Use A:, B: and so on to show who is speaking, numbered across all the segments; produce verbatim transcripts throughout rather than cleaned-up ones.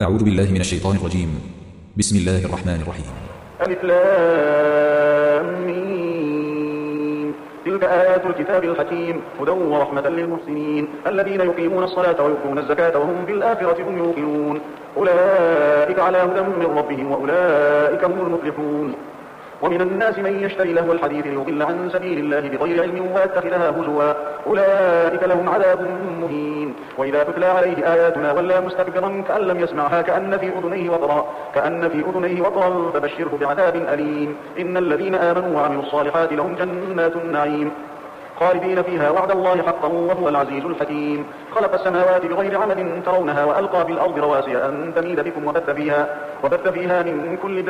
A: أعوذ بالله من الشيطان الرجيم. بسم الله الرحمن الرحيم.
B: ألف لام ميم. تلك آيات الكتاب الحكيم هدى ورحمة للمحسنين الذين يقيمون الصلاة ويؤتون الزكاة وهم بالآخرة هم يوقنون أولئك على هدى من ربهم وأولئك هم المفلحون. ومن الناس من يشتري لهو الحديث ليضل عن سبيل الله بغير علم ويتخذها هزوا أولئك لهم عذاب مهين. وإذا تتلى عليه آياتنا ولى مستكبرا كأن لم يسمعها كأن في أذنيه وقرا كأن في أذنيه وقرا فبشره بعذاب أليم. إن الذين آمنوا وعملوا الصالحات لهم جنات النعيم خالدين فيها وعد الله حقا وهو العزيز الحكيم. خلق السماوات بغير عمد ترونها وألقى في الأرض رواسي أن تميد بكم وبث فيها, وبث فيها من كل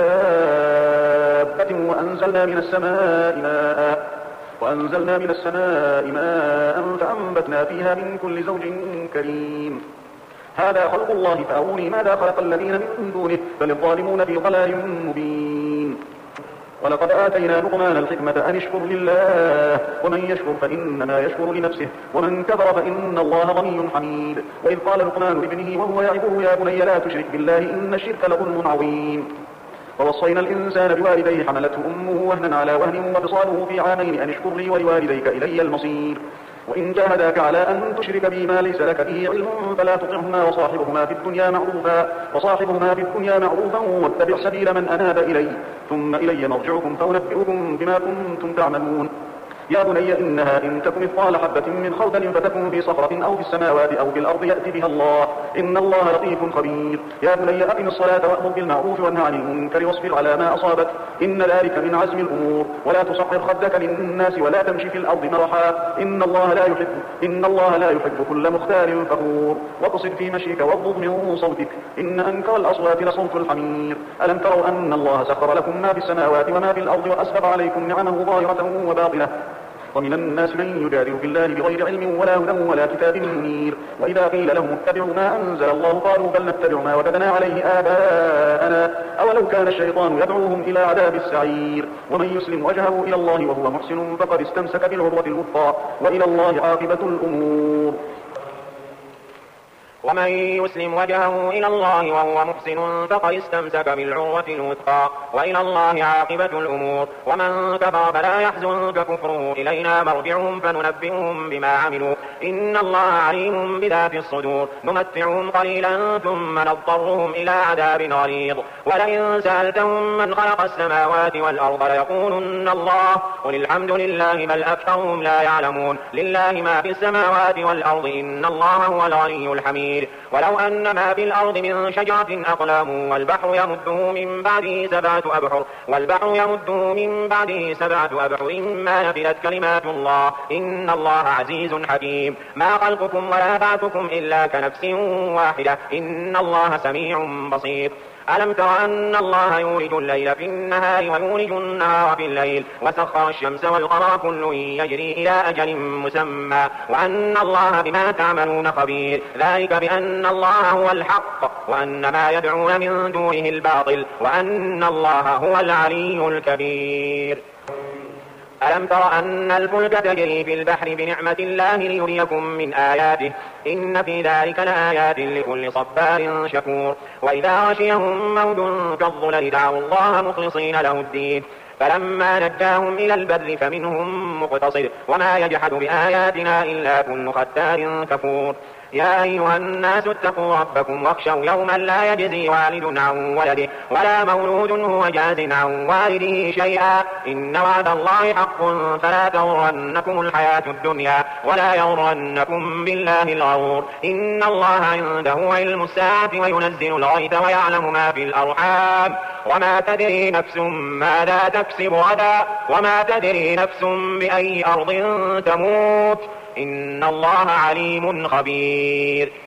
B: دابة وأنزلنا من السماء ماء وأنزلنا من السماء ماء فأنبتنا فيها من كل زوج كريم. هذا خلق الله فأروني ماذا خلق الذين من دونه بل الظالمون في ضلال مبين. ولقد آتينا لقمان الحكمة أن اشكر لله ومن يشكر فإنما يشكر لنفسه ومن كفر فإن الله غني حميد. وإذ قال لقمان لابنه وهو يعظه يا بني لا تشرك بالله إن الشرك لظلم عظيم. ووصينا الإنسان بوالديه حملته أمه وهنا على وهن وفصاله في عامين أن اشكر لي ولوالديك إلي المصير. وإن جاهداك على أن تشرك بي ما ليس لك به علم فلا تطعهما وصاحبهما في الدنيا معروفا وصاحبهما في الدنيا معروفا واتبع سبيل من أناب إلي ثم إلي مرجعكم فأنبئكم بما كنتم تعملون. يا بني إنها إن تك مثقال حبة من خردل فتكن في صخرة أو في السماوات أو في الأرض يأتي بها الله إن الله لطيف خبير. يا بني أقم الصلاة وأمر بالمعروف وانه عن المنكر واصبر على ما أصابك إن ذلك من عزم الأمور. ولا تصحر خدك للناس ولا تمشي في الأرض مرحا إن الله لا يحب إن الله لا يحب كل مختال فخور. واقصد في مشيك واغضض من صوتك إن أنكر الأصوات لصوت الحمير. ألم تروا أن الله سخر لكم ما في السماوات وما في الأرض وأسبغ عليكم نعمه ظاهرة وباطنة. ومن الناس من يجادل في الله بغير علم ولا هدى ولا كتاب منير. وإذا قيل لهم اتبعوا ما أنزل الله قالوا بل نتبع ما وجدنا عليه آباءنا أولو كان الشيطان يدعوهم إلى عذاب السعير. ومن يسلم وجهه إلى الله وهو محسن فقد استمسك بالعروة الوثقى وإلى الله عاقبة الأمور.
C: ومن يسلم وجهه إلى الله وهو محسن فقد استمسك بالعروة الوثقى وإلى الله عاقبة الأمور. ومن كفر فلا يحزنك كفره إلينا مرجعهم فننبئهم بما عملوا إن الله عليم بذات الصدور. نمتعهم قليلا ثم نضطرهم إلى عذاب غليظ. ولئن سألتهم من خلق السماوات والأرض ليقولن الله قل الحمد لله بل أكثرهم لا يعلمون. لله ما في السماوات والأرض إن الله هو الغني الحميد. ولو أن ما في الأرض من شجرة أقلام والبحر يمده من بعده سبعة أبحر والبحر يمده من بعده سبعة أبحر ما نفدت كلمات الله إن الله عزيز حكيم. ما خلقكم ولا بعثكم إلا كنفس واحدة إن الله سميع بصير. ألم تر أن الله يولج الليل في النهار ويولج النهار في الليل وسخر الشمس والقمر كل يجري إلى أجل مسمى وأن الله بما تعملون خبير. ذلك بأن الله هو الحق وأن ما يدعون من دونه الباطل وأن الله هو العلي الكبير. ألم تر أن الفلك تجري في البحر بنعمة الله ليريكم من آياته إن في ذلك لآيات لكل صبار شكور. وإذا غشيهم موج كالظلل دعوا الله مخلصين له الدين فلما نجاهم إلى البر فمنهم مقتصد وما يجحد بآياتنا إلا كل ختار كفور. يا أيها الناس اتقوا ربكم واخشوا يوما لا يجزي والد عن ولده ولا مولود هو جاز عن والده شيئا إن وعد الله حق فلا تغرنكم الحياة الدنيا ولا يغرنكم بالله الغرور. إن الله عنده علم الساعة وينزل الغيث ويعلم ما في الأرحام وما تدري نفس ماذا تكسب غدا وما تدري نفس بأي أرض تموت إن الله عليم خبير.